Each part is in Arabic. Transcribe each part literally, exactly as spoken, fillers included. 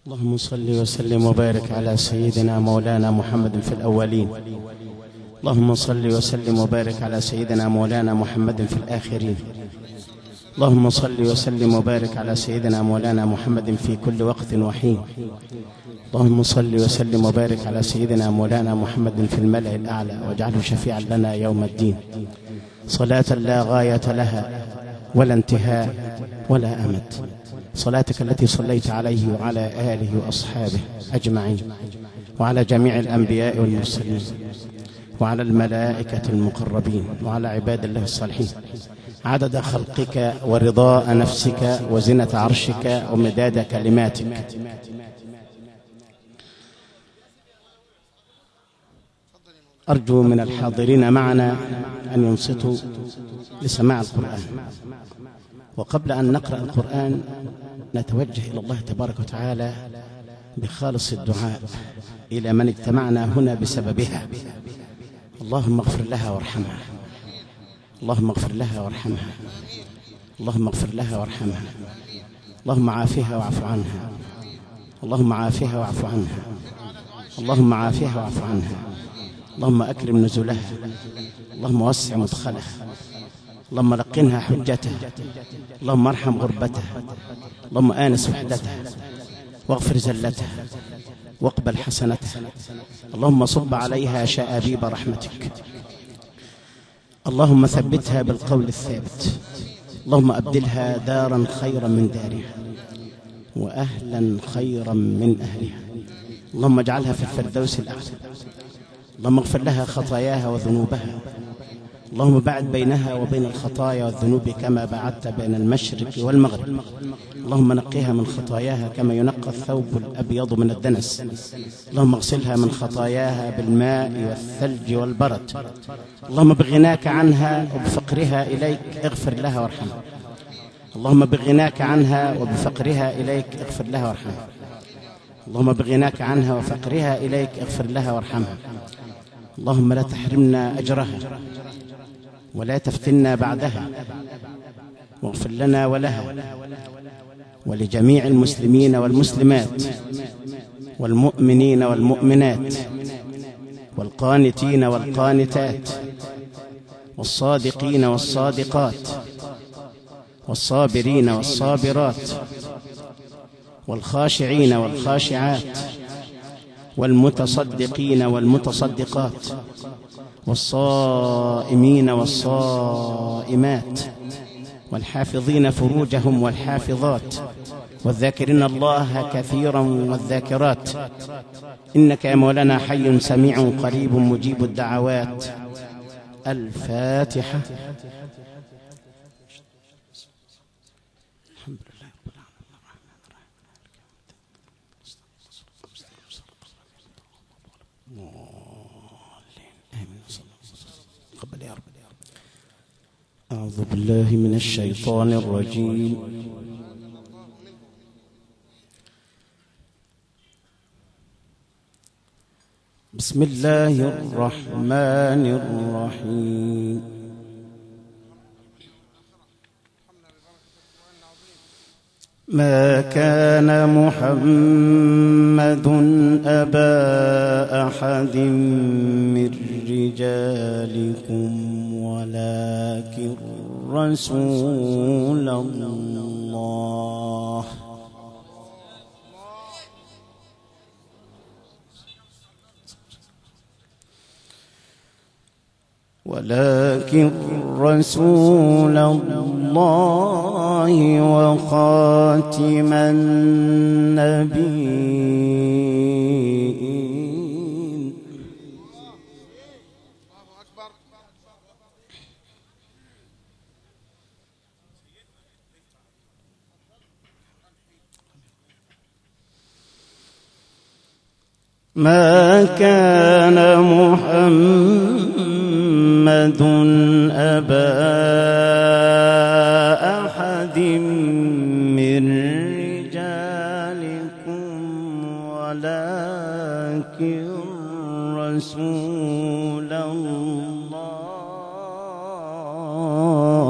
اللهم صل وسلم وبارك على سيدنا مولانا محمد في الأولين. اللهم صل وسلم وبارك على سيدنا مولانا محمد في الآخرين. اللهم صل وسلم وبارك على سيدنا مولانا محمد في كل وقت وحين. اللهم صل وسلم وبارك على سيدنا مولانا محمد في الملأ الأعلى واجعله شفيعا لنا يوم الدين، صلاة لا غاية لها ولا انتهاء ولا أمد، صلاتك التي صليت عليه وعلى آله وأصحابه أجمعين، وعلى جميع الأنبياء والمرسلين، وعلى الملائكة المقربين، وعلى عباد الله الصالحين، عدد خلقك ورضاء نفسك وزنة عرشك ومداد كلماتك. أرجو من الحاضرين معنا أن ينصتوا لسماع القرآن. وقبل أن نقرأ القرآن نتوجه إلى الله تبارك وتعالى بخالص الدعاء إلى من اجتمعنا هنا بسببها. اللهم اغفر لها وارحمها، اللهم اغفر لها وارحمها، اللهم اغفر لها وارحمها، اللهم عافها واعف عنها، اللهم عافها واعف عنها، اللهم عافها واعف عنها، اللهم أكرم نزلها، اللهم وسع مدخلها، اللهم لقنها حجتها، اللهم ارحم غربتها، اللهم آنس وحدتها واغفر زلتها واقبل حسنتها، اللهم صب عليها شآبيب رحمتك، اللهم ثبتها بالقول الثابت، اللهم أبدلها دارا خيرا من دارها وأهلا خيرا من أهلها، اللهم اجعلها في الفردوس الأعلى، اللهم اغفر لها خطاياها وذنوبها، اللهم بعد بينها وبين الخطايا والذنوب كما بعدت بين المشرق والمغرب، اللهم نقيها من خطاياها كما ينقى الثوب الأبيض من الدنس، اللهم اغسلها من خطاياها بالماء والثلج والبرد، اللهم بغناك عنها وبفقرها إليك اغفر لها وارحمها، اللهم بغناك عنها وبفقرها إليك اغفر لها وارحمها، اللهم بغناك عنها وفقرها إليك اغفر لها وارحمها، اللهم لا تحرمنا أجرها ولا تفتنا بعدها، واغفر لنا ولها ولجميع المسلمين والمسلمات والمؤمنين والمؤمنات والقانتين والقانتات والصادقين والصادقات والصابرين والصابرات والخاشعين والخاشعات والمتصدقين والمتصدقات والصائمين والصائمات والحافظين فروجهم والحافظات والذاكرين الله كثيرا والذاكرات، إنك يا مولانا حي سميع قريب مجيب الدعوات. الفاتحة. أعوذ بالله من الشيطان الرجيم. بسم الله الرحمن الرحيم. ما كان محمد أبا أحد من رجالكم ولكن رسول الله ولكن رسول الله وخاتم النبيين. ما كان محمد أبا أحد من رجالكم ولكن رسول الله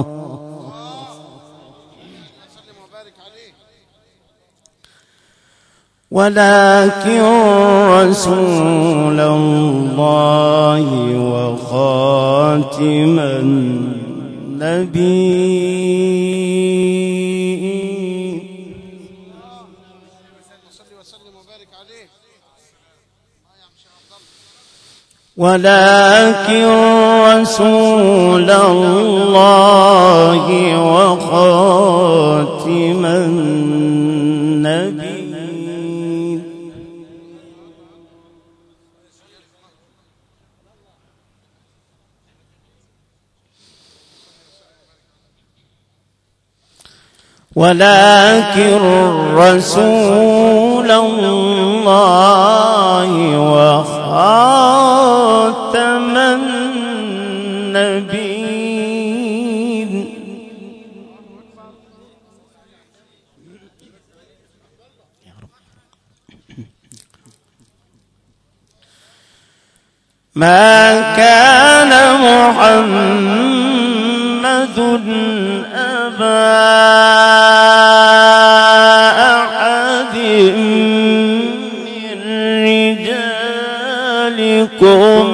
ولكن رسول الله وخاتم النبيين. ولكن رسول الله وخاتم النبيين. ولكن رسول الله وخاتم النبيين. ما كان محمد أبا أحد من رجالكم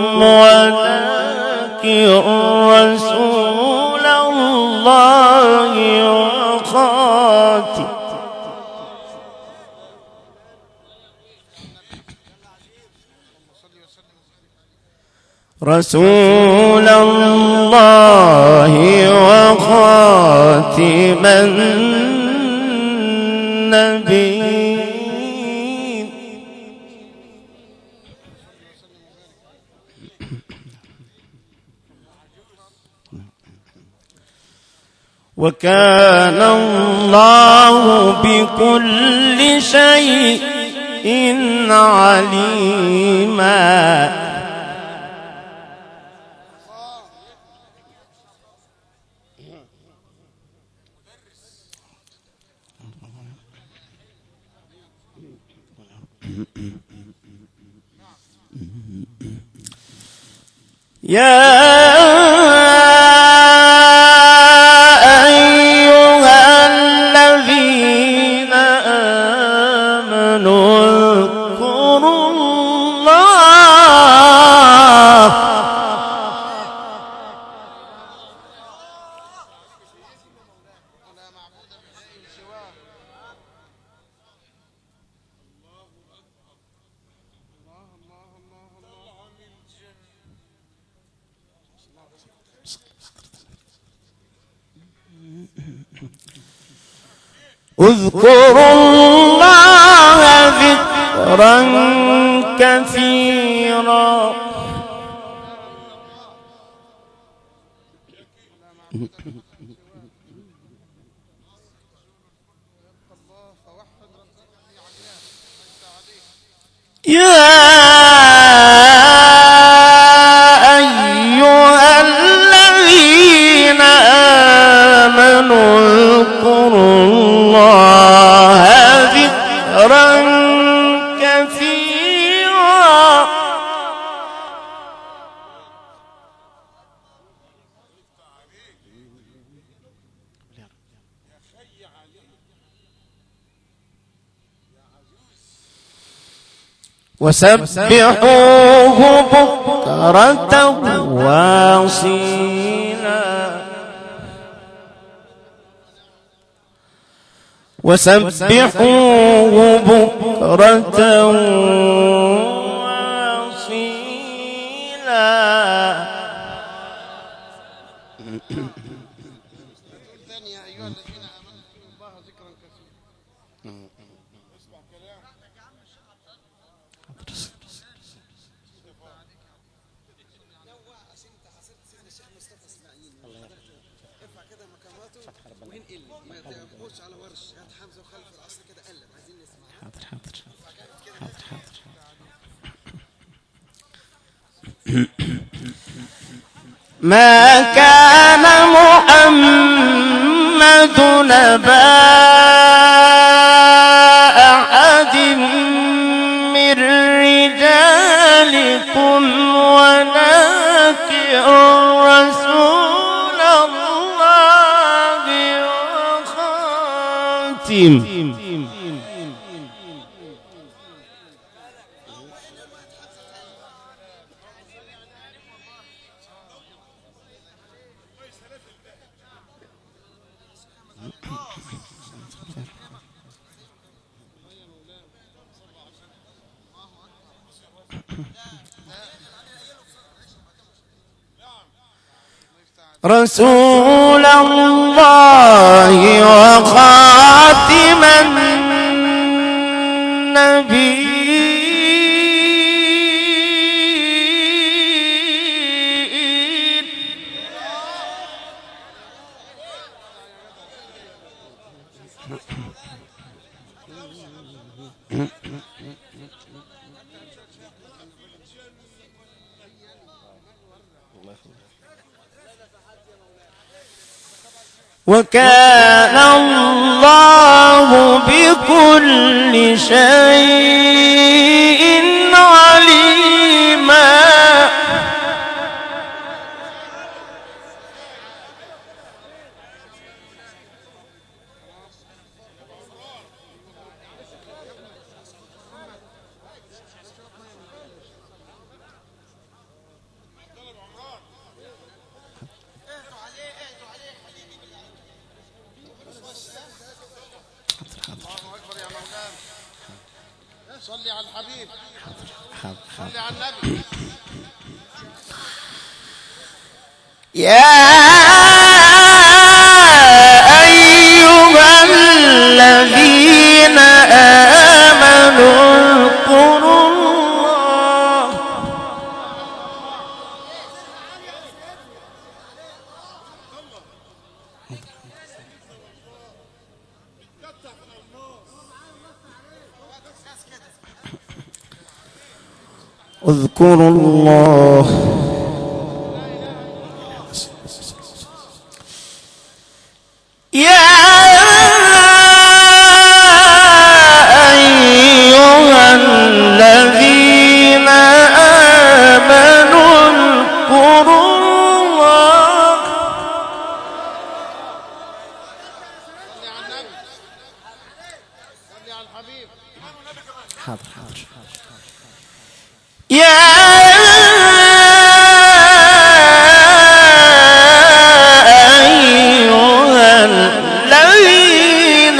ولكن رسول الله وخاتم رسول الله وخاتم النبيين. وكان الله بكل شيء عليما. يا أيها الذين آمنوا اذكروا الله اذكروا الله ذكرا كثيرا. يا أيها الذين آمنوا اذكروا الله ذكرا كثيرا. وسبحوه بكرة واصيلا. وسبحوه بكرة واصيلا. ما كان محمد أبا أحد من رجالكم ولكن رسول الله وخاتم رسول الله وخاتم النبي وكان الله بكل شيء عليما. صلي على الحبيب. حاضر حاضر. صلي على النبي. يا أيها الذين آمنوا اذكروا الله. اذكروا الله يا أيها الذين آمنوا اذكروا الله. صلي على النبي. صلي على الحبيب. حاضر حاضر. يا أيها الذين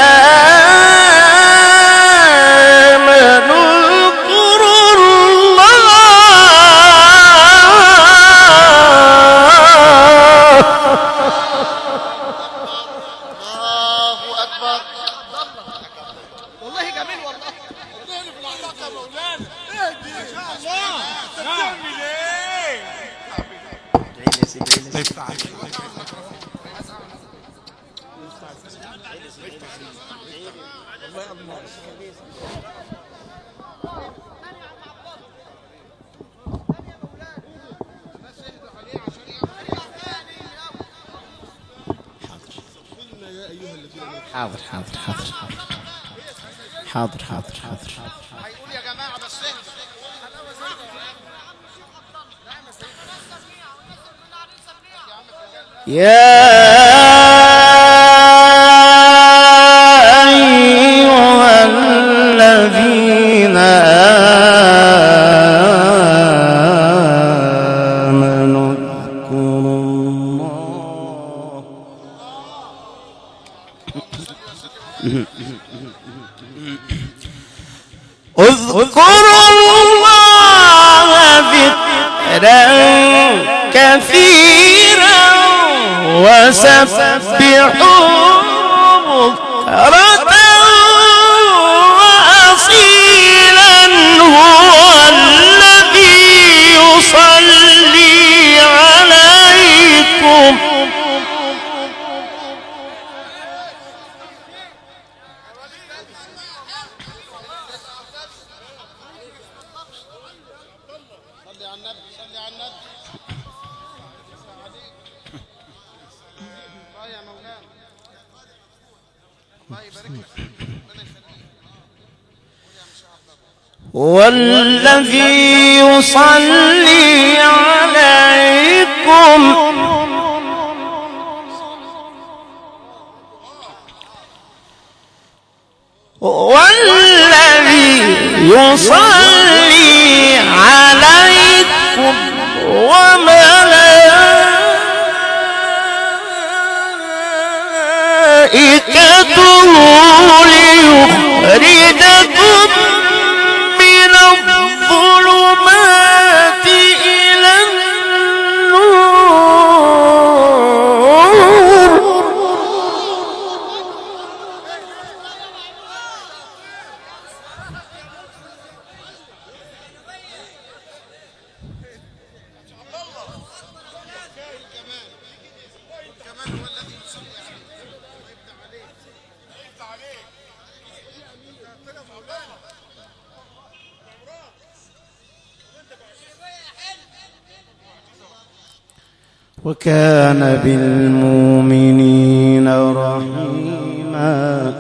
آمنوا اذكروا الله. الله أكبر. والله جميل والله. اهدي في العلاقة يا مولانا. اهدي إن شاء الله. بتعمل إيه؟ حاضر حاضر حاضر حاضر حاضر حاضر. هيقول يا جماعة بس اهدوا. يا أيها الذين آمنوا اذكروا الله. اذكروا الله ذكرا كثيرا وسبحوه بكرة وأصيلا. هو الذي يصلي عليكم صلي على النبي. صلي على النبي. الله يا مولانا. الله يبارك لك. ربنا يخليك. قول يا مشاء الله. هو الذي يصلي عليكم هو الذي يصلي عليكم وملائكته ليخرجكم من الظلمات وكان بالمؤمنين رحيما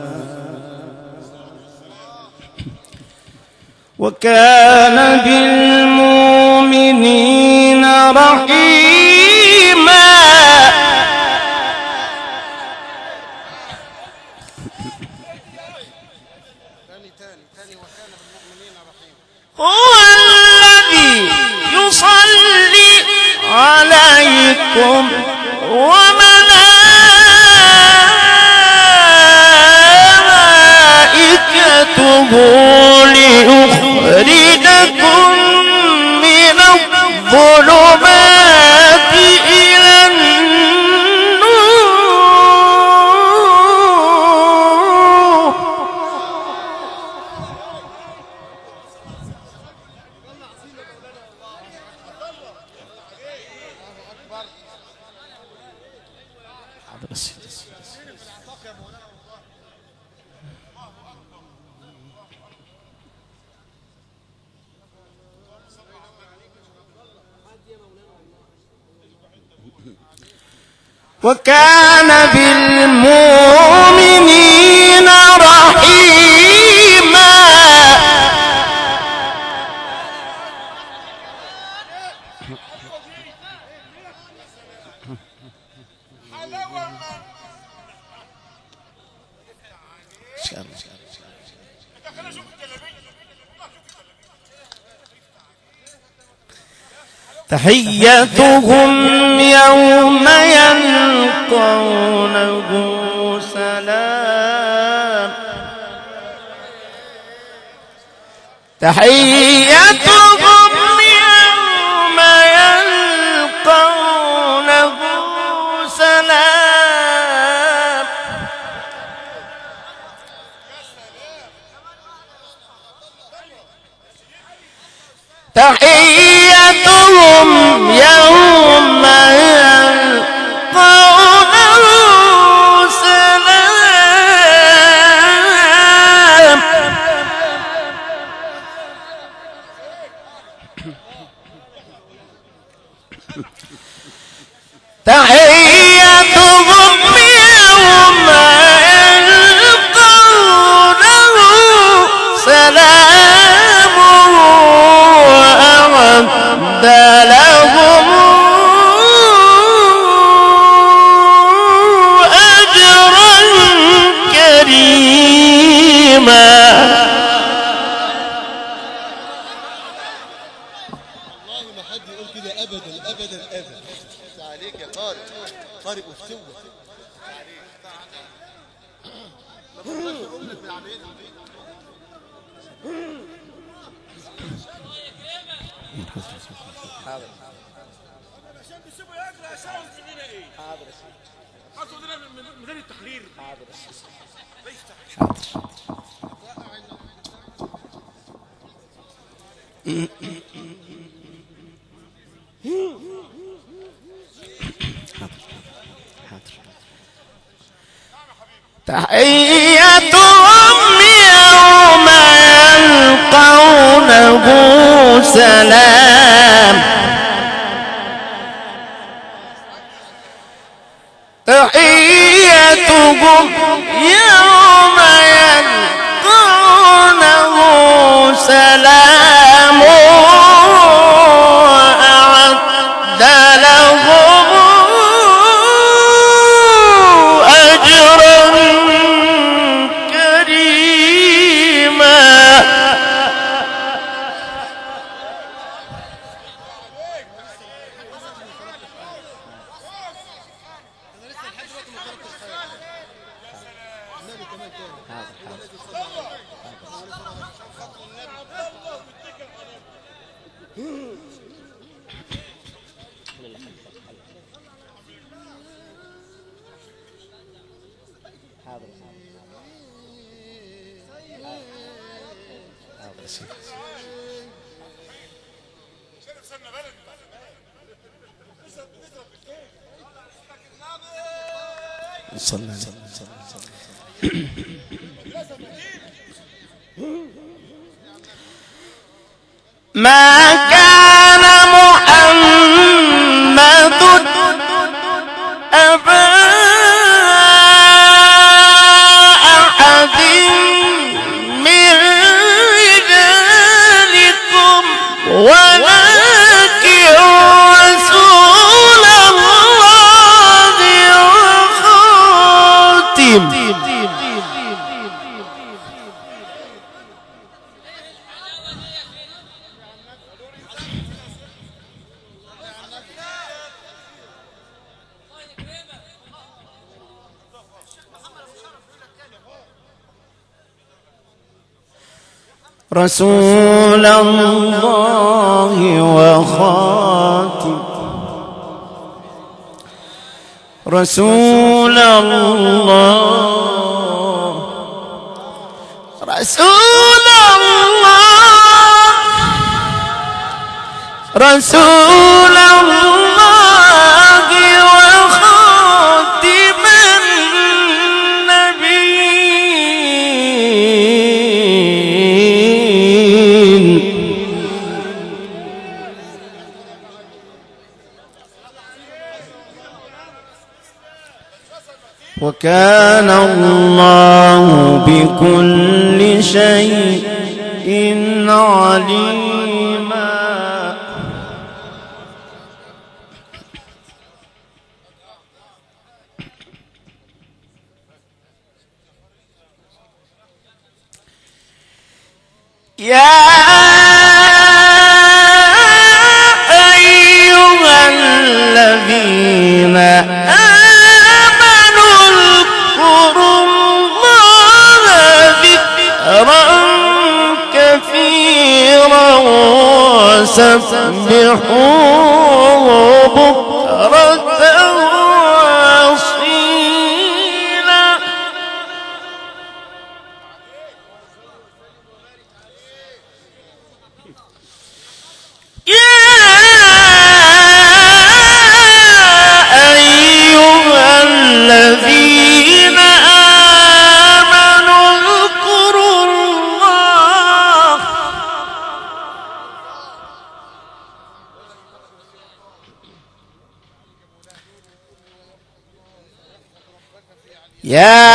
وكان بالمؤمنين رحيما هو الذي يصلي عليكم وملائكته ليخرجكم من الظلمات إلى النور. وكان بالمؤمنين رحيما تحيتهم يوم يلقونه سلام تحيتهم يوم يلقونه سلام تحيتهم يوم يلقونه سلام تحيتهم يوم يلقونه سلام وأعد لهم أجرا كريما. والله ما حد يقول كده ابدا ابدا ابدا. عليك يا قارئ قارئ وفتوه. حاضر عشان بيسيبوا ياكلوا عشان مننا ايه؟ حاضر يا سيدي. حطوا لنا من غير التحرير. حاضر يا سيدي. حاضر. تحيتهم يوم يلقونه سلام تحيتهم يوم يلقونه سلام وأعد لهم أجرا كريما. صلى الله عليه وسلم. ما كان محمد أبا أحد من رجالكم ولكن رسول الله وخاتم رسول الله وخاتم رسول الله رسول الله رسول الله وخاتم النبيين وكان الله بكل شيء عليما. يا أيها الذين آمنوا اذكروا الله ذكرا كثيرا وسبحوه بكرة وأصيلا. يا أيها الذين آمنوا اذكروا الله يا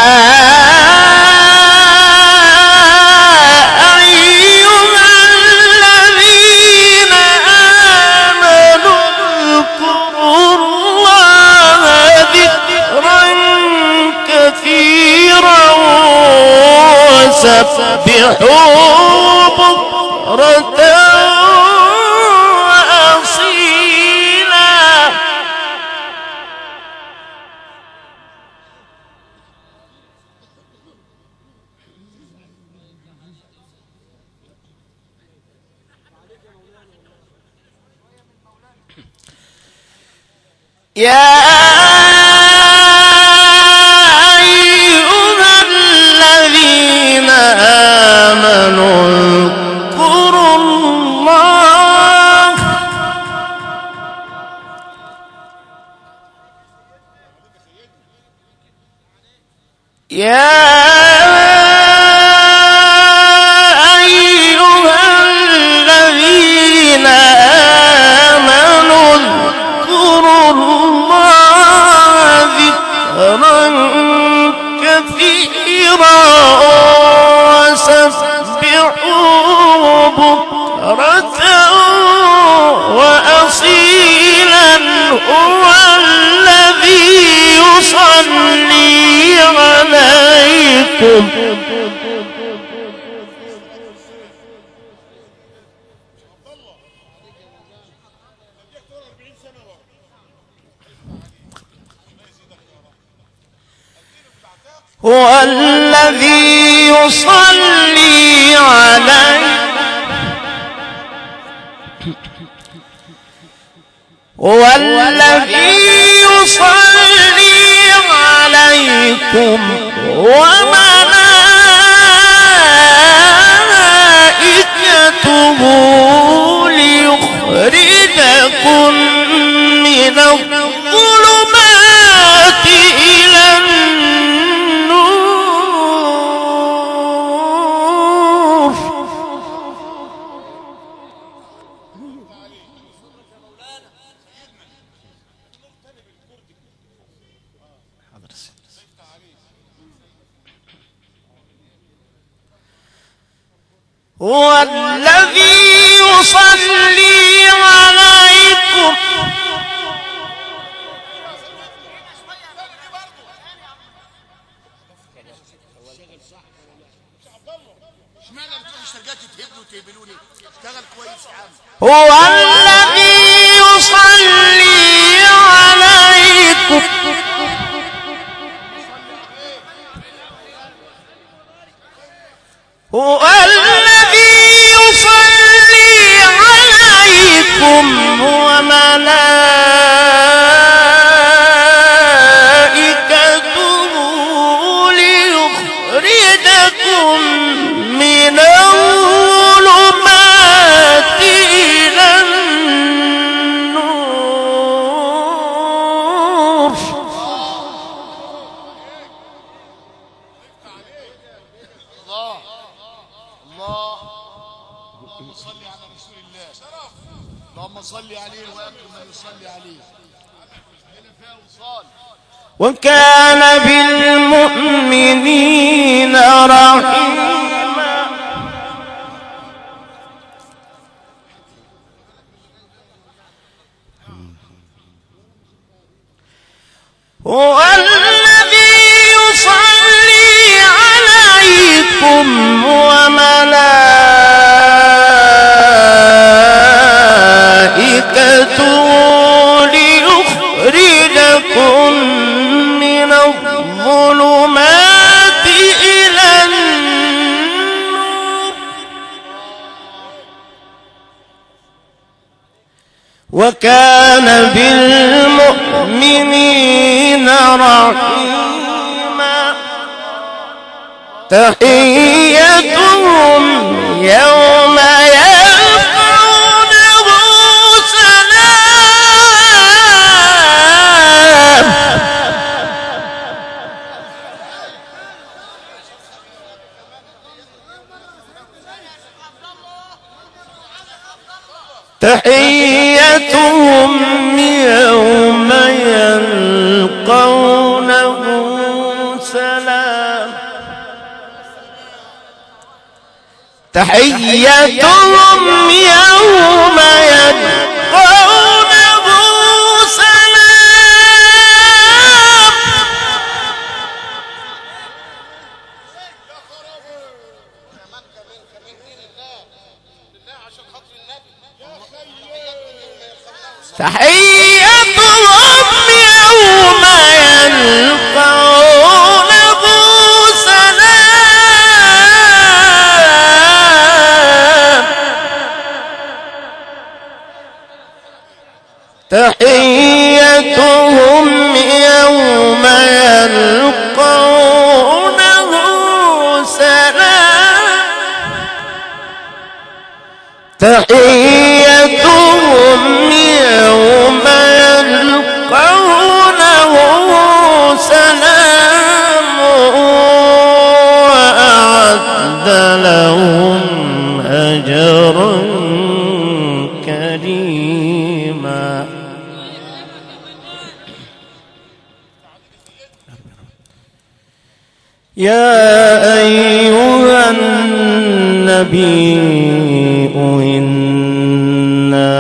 سبحوا بكرة وأصيلا. يا يا أيها الذين آمنوا اذكروا الله ذكرا كثيرا وسبحوه بكرة وأصيلا. هو الذي يصلي عليكم هو الذي يصلي عليكم هو الذي يصلي عليكم وملائكته ليخرجكم من الظلمات إلى النور. هو الذي يصلي عليكم هو الذي يصلي عليكم هو الذي يصلي عليكم وملائكته ليخرجكم من الظلمات إلى النور. الله الله اللهم صل على رسول الله. اللهم صل عليه وأكرم من يصلي عليه. وكان بالمؤمنين رحيما. هو الذي يصلي عليكم وملائكته ليخرجكم من الظلمات إلى النور. وكان بالمؤمنين رحيما. تحيتهم يوم يلقونه سلام. تحيتهم يوم يلقونه سلام. تحيتهم يوم يلقونه سلام. تحيتهم يوم يلقونه سلام. تحيتهم يوم يلقونه سلام. تحيتهم يوم يلقونه سلام. وأعد لهم أجرا كريما. يا أيها النبي إنا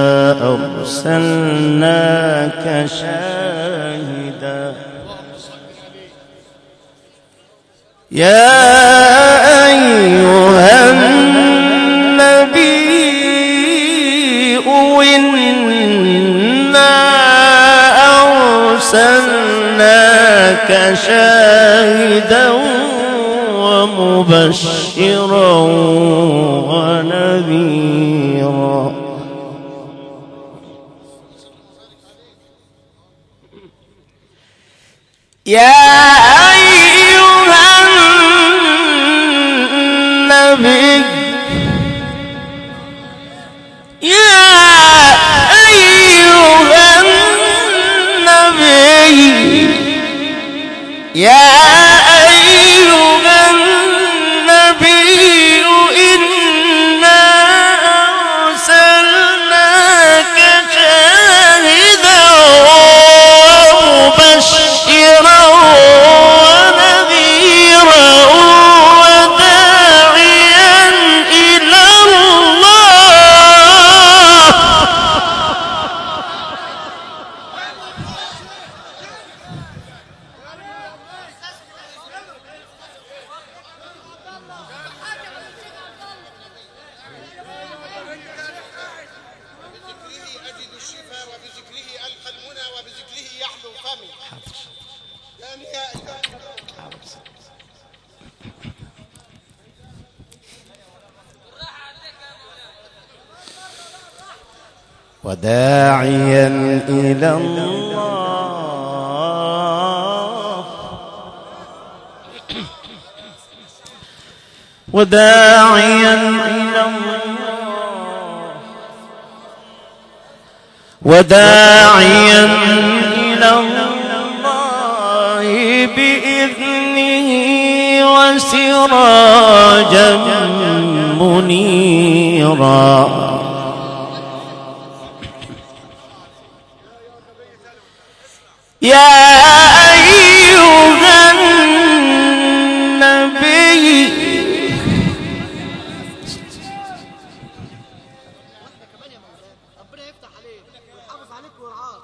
أرسلناك شاهدا. يا أيها النبي إنا أرسلناك شاهدا ومبشرا ونذيرا. يا أيها النبي يا أيها النبي يا أيها النبي إنا أرسلناك شاهدا ومبشرا ونذيرا وداعيا وداعيا إلى الله وداعيا إلى الله وداعيا إلى الله بإذنه وسراجا منيرا يا أيها النبي ربنا يفتح عليك ويحافظ عليك ويرعاك.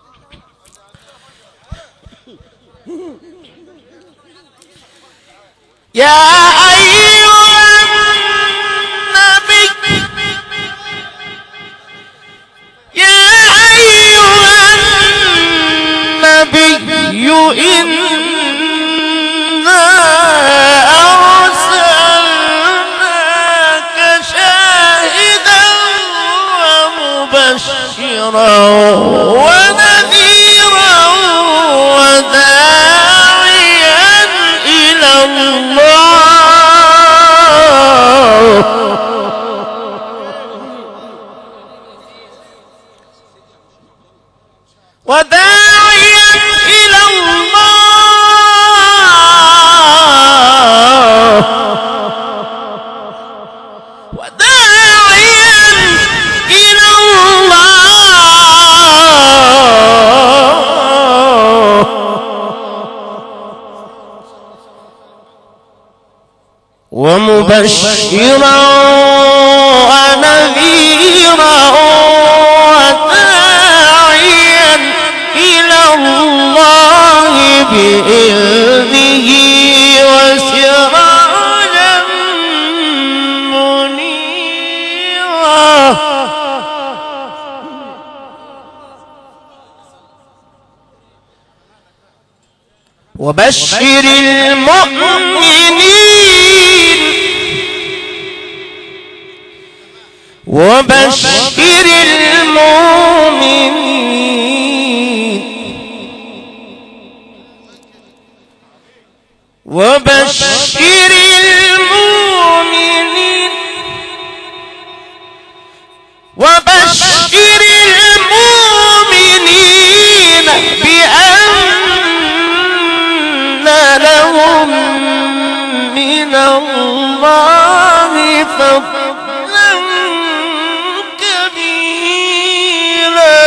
يا أيها النبي يا أيها النبي إنا أرسلناك شاهدا ومبشرا ونذيرا وداعيا إلى الله وداعيا إلى الله وداعيا إلى الله ومبشرا ونذيرا وداعيا إلى الله بإذنه وسراجا منيرا وبشر المؤمنين وبشر المؤمنين وبشر المؤمنين وبشر المؤمنين بأن لهم من الله فضلا كبيرا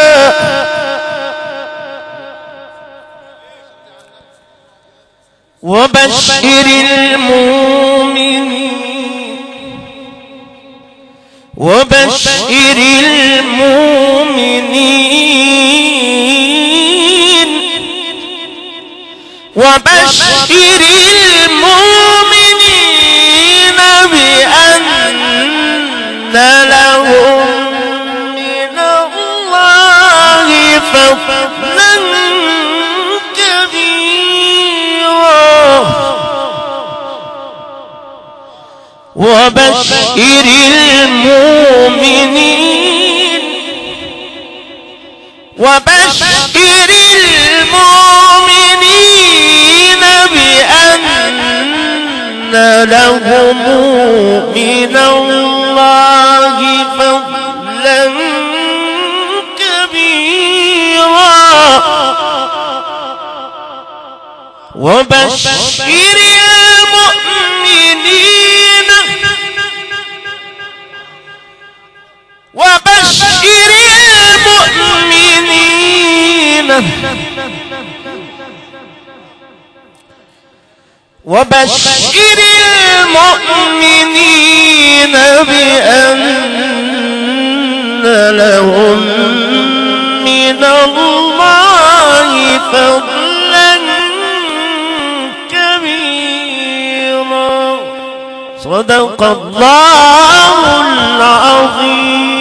وبشر المؤمنين وبشر المؤمنين وبشر المؤمنين بأن لهم من الله فضلا كبيرا وبشر المؤمنين وبشر المؤمنين بأن لهم من الله فضلا كبيرا وبشر المؤمنين وبشر المؤمنين وبشر المؤمنين بأن لهم من الله فضلا كبيرا. صدق الله العظيم.